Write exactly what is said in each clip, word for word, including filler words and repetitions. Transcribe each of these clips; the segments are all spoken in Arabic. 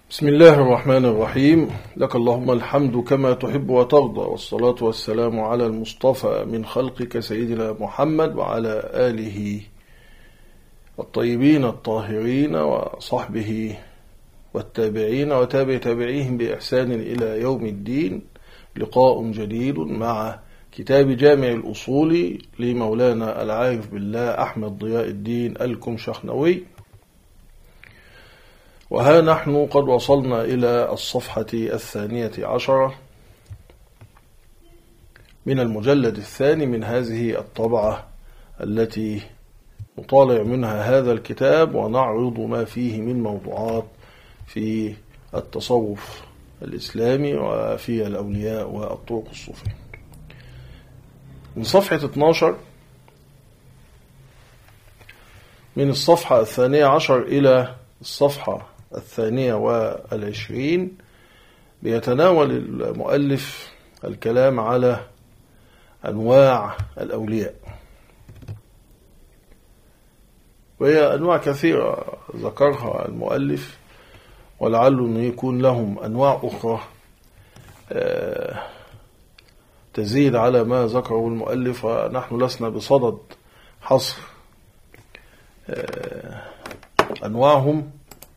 بسم الله الرحمن الرحيم. لك اللهم الحمد كما تحب وترضى، والصلاة والسلام على المصطفى من خلقك سيدنا محمد وعلى آله الطيبين الطاهرين وصحبه والتابعين وتابع تابعيهم بإحسان إلى يوم الدين. لقاء جديد مع كتاب جامع الأصول لمولانا العارف بالله أحمد ضياء الدين الكمشخنوي. وها نحن قد وصلنا إلى الصفحة الثانية عشرة من المجلد الثاني من هذه الطبعة التي نطالع منها هذا الكتاب ونعرض ما فيه من موضوعات في التصوف الإسلامي وفي الأولياء والطرق الصوفية. من صفحة اثناشر من الصفحة الثانية عشر إلى الصفحة الثانية والعشرين بيتناول المؤلف الكلام على أنواع الأولياء، وهي أنواع كثيرة ذكرها المؤلف، ولعل أن يكون لهم أنواع أخرى تزيد على ما ذكره المؤلف، ونحن لسنا بصدد حصر أنواعهم،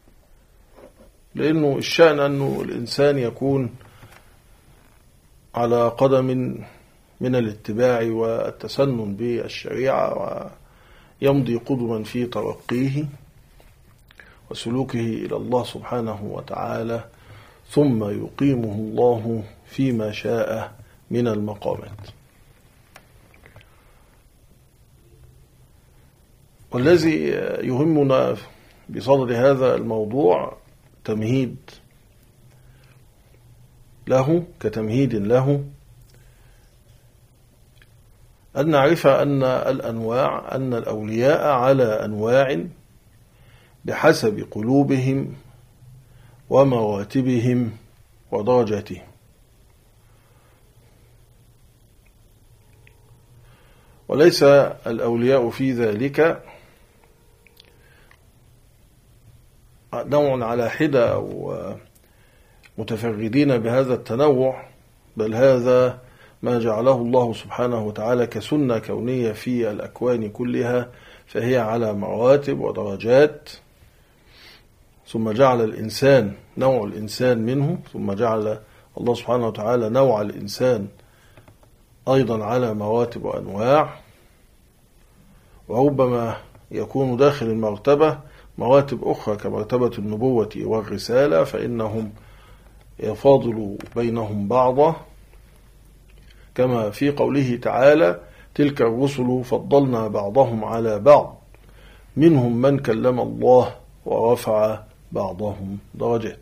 لأنه الشأن أنه الإنسان يكون على قدم من الاتباع والتسنن بالشريعة ويمضي قدما في ترقيه وسلوكه إلى الله سبحانه وتعالى، ثم يقيمه الله فيما شاء من المقامات. والذي يهمنا بصدد هذا الموضوع تمهيد له كتمهيد له أن نعرف أن الأنواع أن الأولياء على أنواع بحسب قلوبهم ومراتبهم ودرجاتهم، وليس الأولياء في ذلك نوع على حدة ومتفردين بهذا التنوع، بل هذا ما جعله الله سبحانه وتعالى كسنة كونية في الأكوان كلها، فهي على مراتب ودرجات، ثم جعل الإنسان نوع الإنسان منه، ثم جعل الله سبحانه وتعالى نوع الإنسان أيضا على مراتب وأنواع، وربما يكون داخل المرتبة مراتب أخرى كمرتبة النبوة والرسالة، فإنهم يفاضل بينهم بعضا، كما في قوله تعالى: تلك الرسل فضلنا بعضهم على بعض منهم من كلم الله ورفع بعضهم درجات.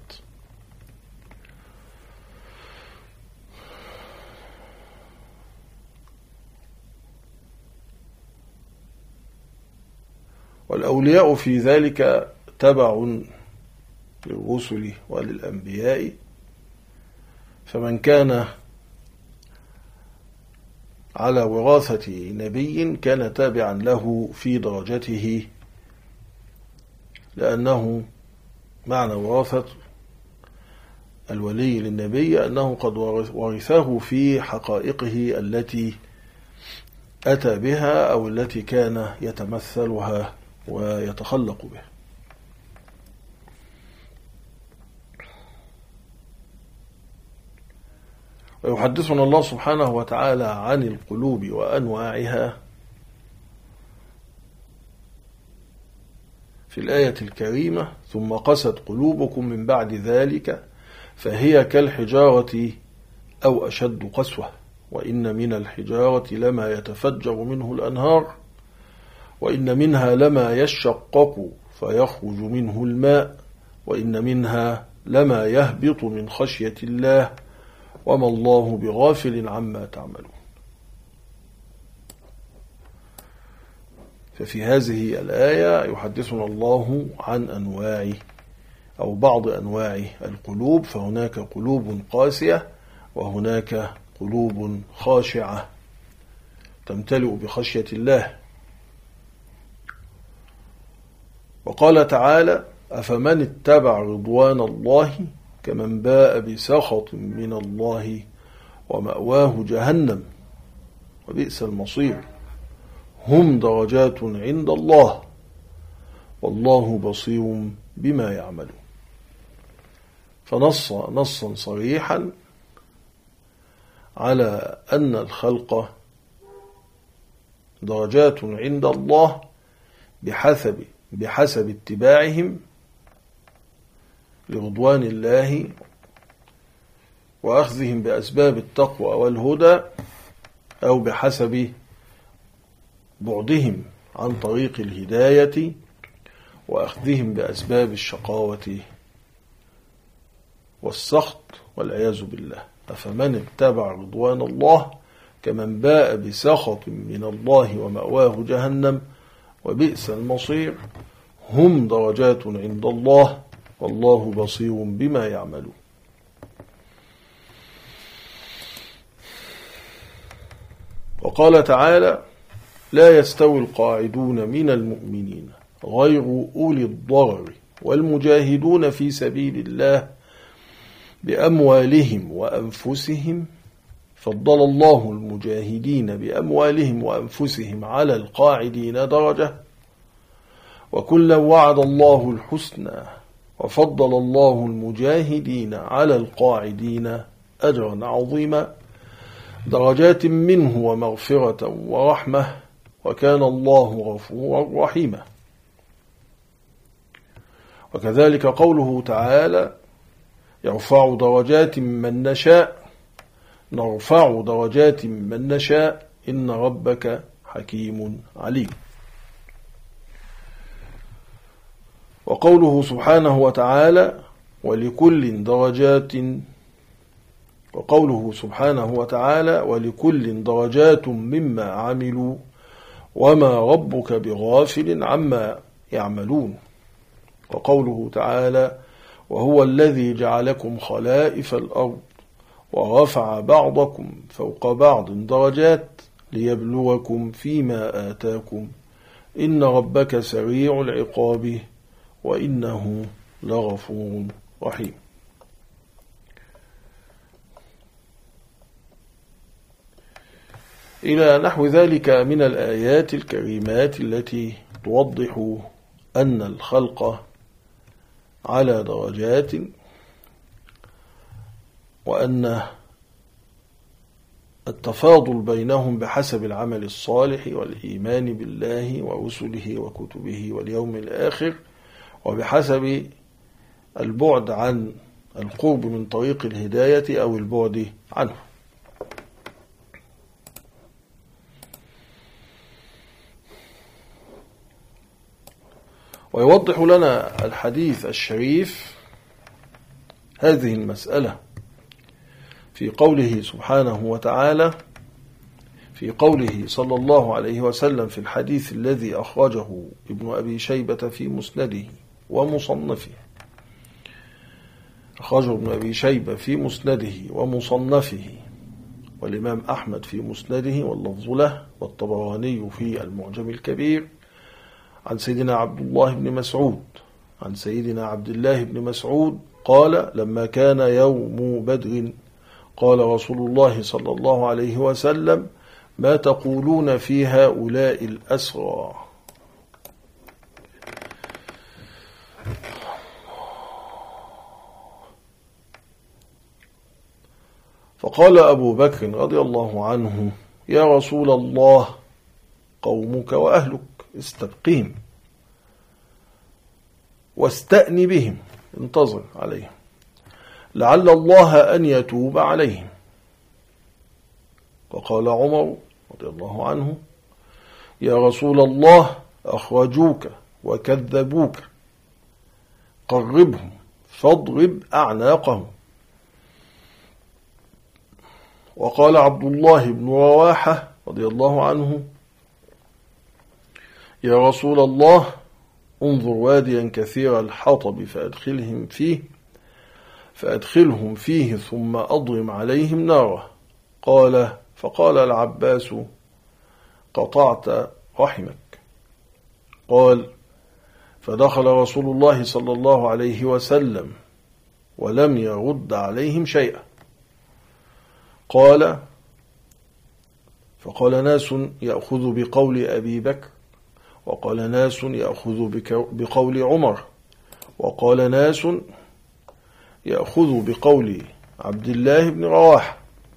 والأولياء في ذلك تبع للرسل وللأنبياء، فمن كان على وراثة نبي كان تابعا له في درجته، لأنه معنى وراثة الولي للنبي أنه قد ورثه في حقائقه التي أتى بها أو التي كان يتمثلها ويتخلق به. ويحدثنا الله سبحانه وتعالى عن القلوب وأنواعها في الآية الكريمة: ثم قست قلوبكم من بعد ذلك فهي كالحجارة أو أشد قسوة، وإن من الحجارة لما يتفجر منه الأنهار، وإن منها لما يشقق فيخرج منه الماء، وإن منها لما يهبط من خشية الله وما الله بغافل عما تعملون. ففي هذه الآية يحدثنا الله عن أنواع أو بعض أنواع القلوب، فهناك قلوب قاسية وهناك قلوب خاشعة تمتلئ بخشية الله. وقال تعالى: أفمن اتبع رضوان الله كمن باء بسخط من الله ومأواه جهنم وبئس المصير هم درجات عند الله والله بصير بما يعملون. فنص نصا صريحا على أن الخلق درجات عند الله بحسب بحسب اتباعهم لرضوان الله وأخذهم بأسباب التقوى والهدى، أو بحسب بعدهم عن طريق الهداية وأخذهم بأسباب الشقاوة والسخط والعياذ بالله. أفمن اتبع رضوان الله كمن باء بسخط من الله ومأواه جهنم وبئس المصير هم درجات عند الله والله بصير بما يعملون. وقال تعالى: لا يستوي القاعدون من المؤمنين غير أولي الضرر والمجاهدون في سبيل الله بأموالهم وأنفسهم فضل الله المجاهدين بأموالهم وأنفسهم على القاعدين درجة وكلا وعد الله الحسنى وفضل الله المجاهدين على القاعدين أجرا عظيما درجات منه ومغفرة ورحمة وكان الله غفورا رحيما. وكذلك قوله تعالى: يرفع درجات من نشاء نرفع درجات من نشاء إن ربك حكيم عليم. وقوله سبحانه وتعالى: ولكل درجات وقوله سبحانه وتعالى ولكل درجات مما عملوا وما ربك بغافل عما يعملون. وقوله تعالى: وهو الذي جعلكم خلائف الأرض ورفع بعضكم فوق بعض درجات ليبلوكم فيما آتاكم إن ربك سريع العقاب وإنه لغفور رحيم. إلى نحو ذلك من الآيات الكريمات التي توضح أن الخلق على درجات وأن التفاضل بينهم بحسب العمل الصالح والإيمان بالله ورسله وكتبه واليوم الآخر وبحسب البعد عن القرب من طريق الهداية أو البعد عنه. ويوضح لنا الحديث الشريف هذه المسألة في قوله سبحانه وتعالى في قوله صلى الله عليه وسلم في الحديث الذي أخرجه ابن أبي شيبة في مسنده ومصنفه أخرجه ابن أبي شيبة في مسنده ومصنفه والإمام أحمد في مسنده واللفظ له والطبراني في المعجم الكبير عن سيدنا عبد الله بن مسعود عن سيدنا عبد الله بن مسعود قال: لما كان يوم بدر قال رسول الله صلى الله عليه وسلم: ما تقولون في هؤلاء الأسرى؟ فقال أبو بكر رضي الله عنه: يا رسول الله، قومك وأهلك، استبقهم واستأن بهم، انتظر عليهم، لعل الله أن يتوب عليهم. وقال عمر رضي الله عنه: يا رسول الله، أخرجوك وكذبوك، قربهم فاضرب أعناقهم. وقال عبد الله بن رواحة رضي الله عنه: يا رسول الله، انظر واديا كثير الحطب فأدخلهم فيه فأدخلهم فيه ثم أضرم عليهم ناره. قال فقال العباس: قطعت رحمك. قال: فدخل رسول الله صلى الله عليه وسلم ولم يرد عليهم شيئا. قال فقال ناس يأخذ بقول أبي بكر، وقال ناس يأخذ بقول عمر، وقال ناس يأخذ بقول عبد الله بن رواحة.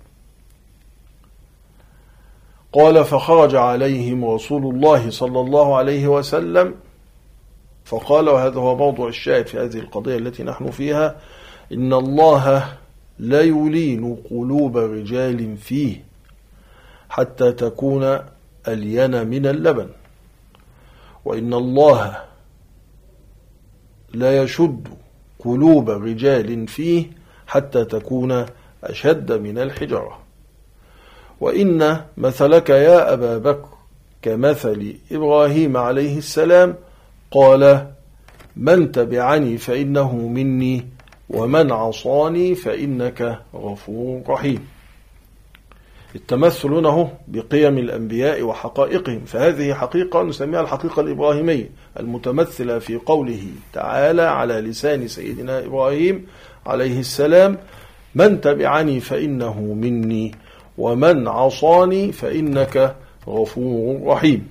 قال فخرج عليهم رسول الله صلى الله عليه وسلم فقال، وهذا هو موضوع الشاهد في هذه القضية التي نحن فيها: إن الله لا يلين قلوب رجال فيه حتى تكون ألين من اللبن، وإن الله لا يشد قلوب رجال فيه حتى تكون أشد من الحجارة، وإن مثلك يا أبا بكر كمثل إبراهيم عليه السلام، قال من تبعني فإنه مني ومن عصاني فإنك غفور رحيم. التمثل هنا بقيم الأنبياء وحقائقهم، فهذه حقيقة نسميها الحقيقة الإبراهيمية المتمثلة في قوله تعالى على لسان سيدنا إبراهيم عليه السلام: من تبعني فإنه مني ومن عصاني فإنك غفور رحيم.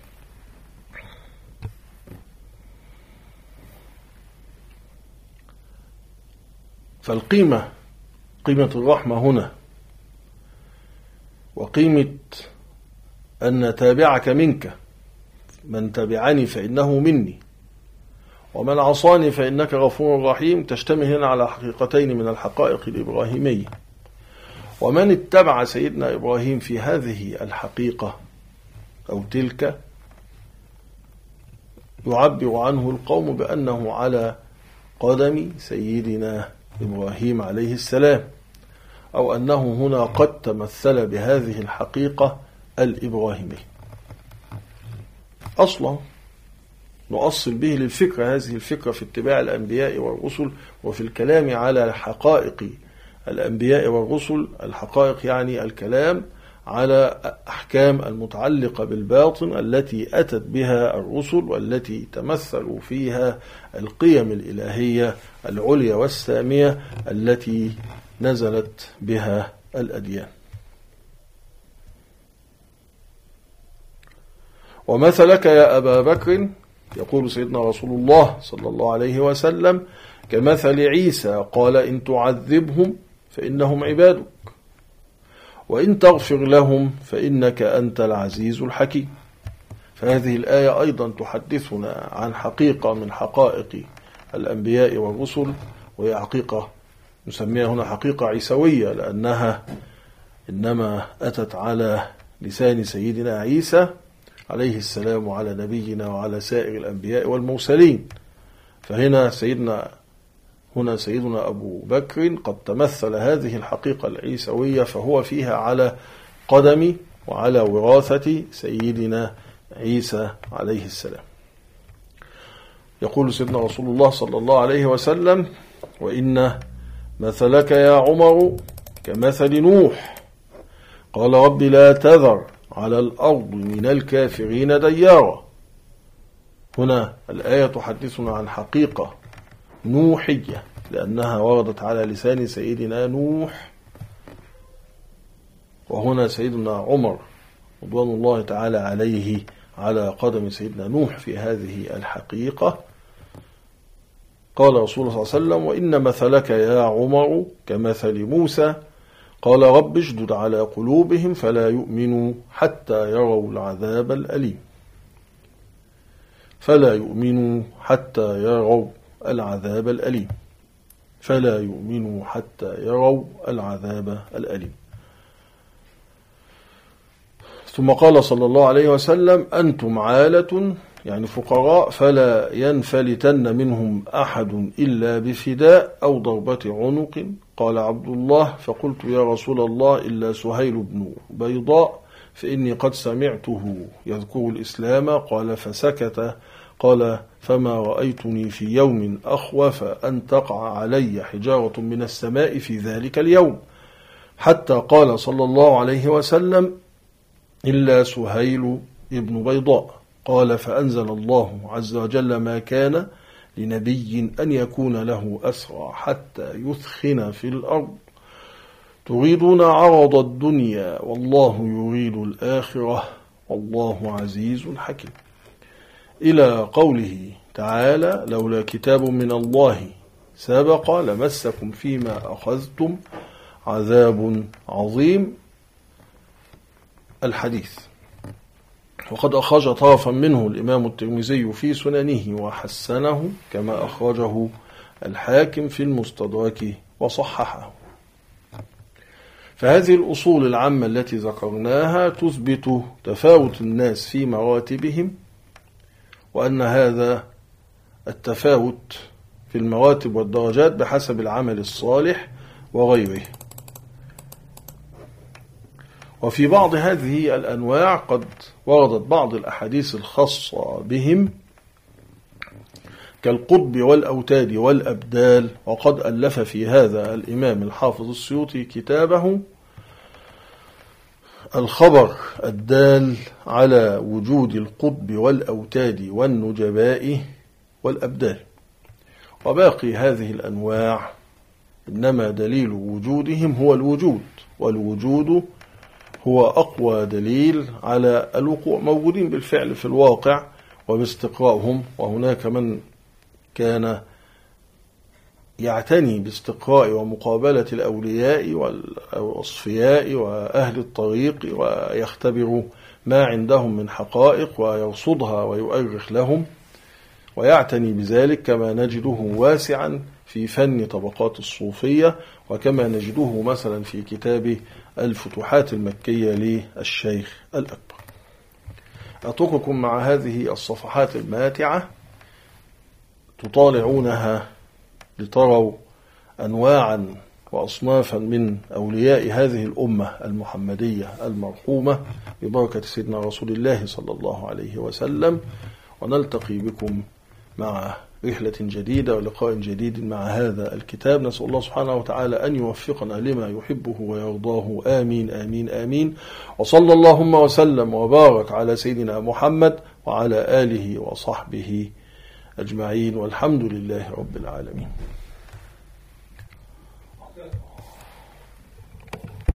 فالقيمة قيمة الرحمة هنا، وقيمة أن تابعك منك، من تبعني فإنه مني ومن عصاني فإنك غفور رحيم، تشتمل هنا على حقيقتين من الحقائق الإبراهيمية. ومن اتبع سيدنا إبراهيم في هذه الحقيقة أو تلك يعبر عنه القوم بأنه على قدم سيدنا إبراهيم عليه السلام، أو أنه هنا قد تمثل بهذه الحقيقة الإبراهيمية. أصلا نؤصل به للفكرة، هذه الفكرة في اتباع الأنبياء والرسل وفي الكلام على حقائق الأنبياء والرسل. الحقائق يعني الكلام على أحكام المتعلقة بالباطن التي أتت بها الرسل والتي تمثلوا فيها القيم الإلهية العليا والسامية التي نزلت بها الأديان. ومثلك يا أبا بكر، يقول سيدنا رسول الله صلى الله عليه وسلم، كمثل عيسى قال إن تعذبهم فإنهم عبادك وإن تغفر لهم فإنك أنت العزيز الحكيم. فهذه الآية أيضا تحدثنا عن حقيقة من حقائق الأنبياء والرسل، وهي حقيقة نسميها هنا حقيقة عيسوية، لأنها إنما أتت على لسان سيدنا عيسى عليه السلام وعلى نبينا وعلى سائر الأنبياء والمرسلين. فهنا سيدنا هنا سيدنا أبو بكر قد تمثل هذه الحقيقة العيسوية، فهو فيها على قدم وعلى وراثة سيدنا عيسى عليه السلام. يقول سيدنا رسول الله صلى الله عليه وسلم: وإن مثلك يا عمر كمثل نوح قال رب لا تذر على الأرض من الكافرين ديارا. هنا الآية تحدثنا عن حقيقة نوحية لأنها وردت على لسان سيدنا نوح، وهنا سيدنا عمر رضوان الله تعالى عليه على قدم سيدنا نوح في هذه الحقيقة. قال رسول الله صلى الله عليه وسلم: وإن مثلك يا عمر كمثل موسى قال رب اشدد على قلوبهم فلا يؤمنوا حتى يروا العذاب الأليم. فلا يؤمنوا حتى يروا العذاب الأليم فلا يؤمنوا حتى يروا العذاب الأليم. ثم قال صلى الله عليه وسلم: أنتم عالة يعني فقراء، فلا ينفلتن منهم أحد إلا بفداء أو ضربة عنق. قال عبد الله: فقلت يا رسول الله إلا سهيل بن بيضاء فإني قد سمعته يذكر الإسلام. قال فسكت. قال فما رأيتني في يوم أخوف أن تقع علي حجارة من السماء في ذلك اليوم، حتى قال صلى الله عليه وسلم: إلا سهيل ابن بيضاء. قال فأنزل الله عز وجل ما كان لنبي أن يكون له أسرى حتى يثخن في الأرض تريدون عرض الدنيا والله يريد الآخرة والله عزيز حكيم، إلى قوله تعالى لولا كتاب من الله سبق لمسكم فيما أخذتم عذاب عظيم الحديث. وقد أخرج طرفا منه الإمام الترمذي في سننه وحسنه كما أخرجه الحاكم في المستدرك وصححه. فهذه الأصول العامة التي ذكرناها تثبت تفاوت الناس في مراتبهم، وأن هذا التفاوت في المراتب والدرجات بحسب العمل الصالح وغيره. وفي بعض هذه الأنواع قد وردت بعض الأحاديث الخاصة بهم كالقطب والأوتاد والأبدال، وقد ألف في هذا الإمام الحافظ السيوطي كتابه الخبر الدال على وجود القطب والأوتاد والنجباء والأبدال. وباقي هذه الأنواع إنما دليل وجودهم هو الوجود، والوجود هو أقوى دليل على الوقوع، موجودين بالفعل في الواقع وباستقرائهم. وهناك من كان يعتني باستقراء ومقابلة الأولياء والأصفياء وأهل الطريق ويختبر ما عندهم من حقائق ويرصدها ويؤرخ لهم ويعتني بذلك، كما نجده واسعا في فن طبقات الصوفية، وكما نجده مثلا في كتاب الفتوحات المكية للشيخ الأكبر. أترككم مع هذه الصفحات الماتعة تطالعونها لتروا أنواعا وأصنافا من أولياء هذه الأمة المحمدية المرحومة ببركة سيدنا رسول الله صلى الله عليه وسلم، ونلتقي بكم مع رحلة جديدة ولقاء جديد مع هذا الكتاب. نسأل الله سبحانه وتعالى أن يوفقنا لما يحبه ويرضاه، آمين آمين آمين. وصلى اللهم وسلم وبارك على سيدنا محمد وعلى آله وصحبه أجمعين، والحمد لله رب العالمين.